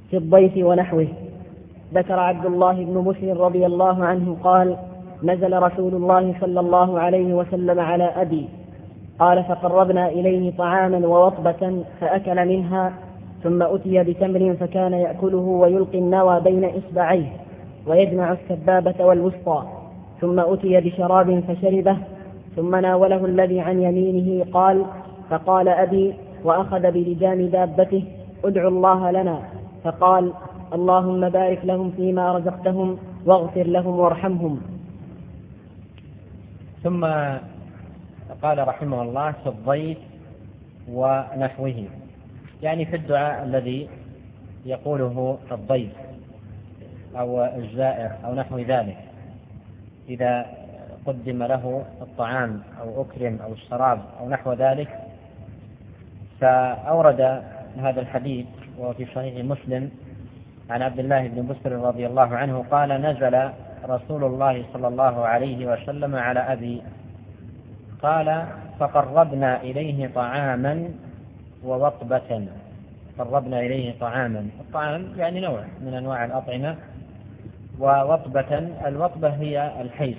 في الضيف ونحوه. ذكر عبد الله بن مسلم رضي الله عنه قال: نزل رسول الله صلى الله عليه وسلم على أبي، قال: فقربنا إليه طعاما ووطبة فأكل منها، ثم أتي بتمر فكان يأكله ويلقي النوى بين إصبعيه ويجمع السبابة والوسطى، ثم أتي بشراب فشربه، ثم ناوله الذي عن يمينه قال: فقال أبي وأخذ بلجام دابته: ادعوا الله لنا. فقال: اللهم بارك لهم فيما رزقتهم واغفر لهم وارحمهم. ثم قال رحمه الله: في الضيف ونحوه، يعني في الدعاء الذي يقوله الضيف أو الزائر أو نحو ذلك إذا قدم له الطعام أو أكرم أو الشراب أو نحو ذلك. فأورد هذا الحديث وفي صحيح مسلم عن عبد الله بن بسر رضي الله عنه قال: نزل رسول الله صلى الله عليه وسلم على أبي، قال: فقربنا إليه طعاما ووطبة. قربنا إليه طعاما، الطعام يعني نوع من أنواع الأطعمة، ووطبة، الوطبة هي الحيث،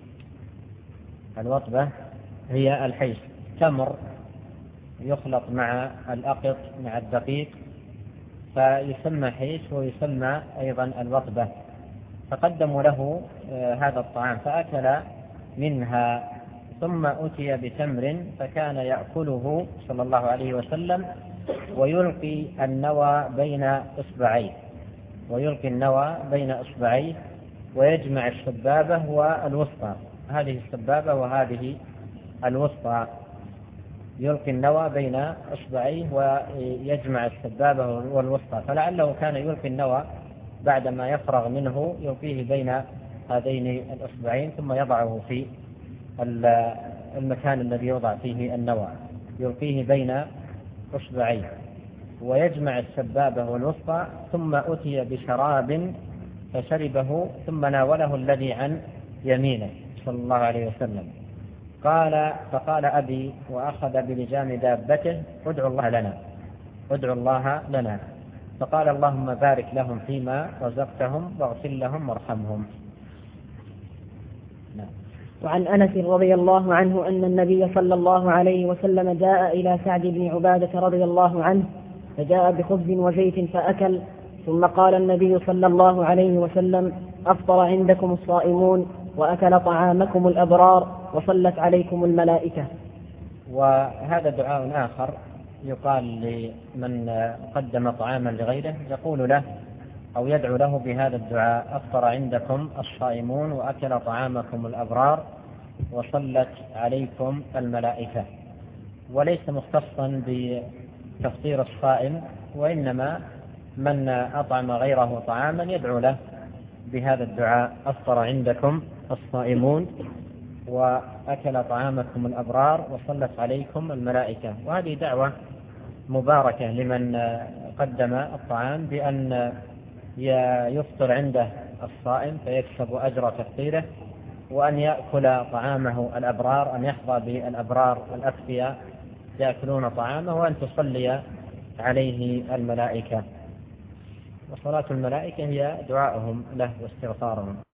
الوطبة هي الحيث، تمر يخلط مع الأقط مع الدقيق فيسمى حيث ويسمى أيضا الوطبة. فقدموا له هذا الطعام فأكل منها، ثم أتي بتمر فكان يأكله صلى الله عليه وسلم ويلقي النوى بين إصبعيه، ويلقي النوى بين إصبعيه ويجمع السبابة والوسطى، هذه السبابة وهذه الوسطى، يلقي النوى بين إصبعيه ويجمع السبابة والوسطى. فلعله كان يلقي النوى بعدما يفرغ منه يلقيه بين هذين الإصبعين ثم يضعه في المكان الذي يوضع فيه النوى، يلقيه بين إصبعيه ويجمع السبابة والوسطى، ثم أتي بشراب فشربه، ثم ناوله الذي عن يمينه صلى الله عليه وسلم. قال: فقال أبي وأخذ بلجام دابته: ادعوا الله لنا، ادعوا الله لنا. فقال: اللهم بارك لهم فيما رزقتهم واغفر لهم وارحمهم. وعن أنس رضي الله عنه أن النبي صلى الله عليه وسلم جاء إلى سعد بن عبادة رضي الله عنه فجاء بخبز وزيت فأكل، ثم قال النبي صلى الله عليه وسلم: أفطر عندكم الصائمون وأكل طعامكم الأبرار وصلت عليكم الملائكة. وهذا دعاء آخر يقال لمن قدم طعاما لغيره، يقول له أو يدعو له بهذا الدعاء: أفطر عندكم الصائمون وأكل طعامكم الأبرار وصلت عليكم الملائكة. وليس مختصا بتفطير الصائم، وإنما من أطعم غيره طعاما يدعو له بهذا الدعاء: أفطر عندكم الصائمون وأكل طعامكم الأبرار وصلت عليكم الملائكة. وهذه دعوة مباركة لمن قدم الطعام بأن يفطر عنده الصائم فيكسب أجر تفطيره، وأن يأكل طعامه الأبرار، أن يحظى بالأبرار الأكفياء يأكلون طعامه، وأن تصلي عليه الملائكة. وصلاة الملائكة هي دعاؤهم له واستغفارهم.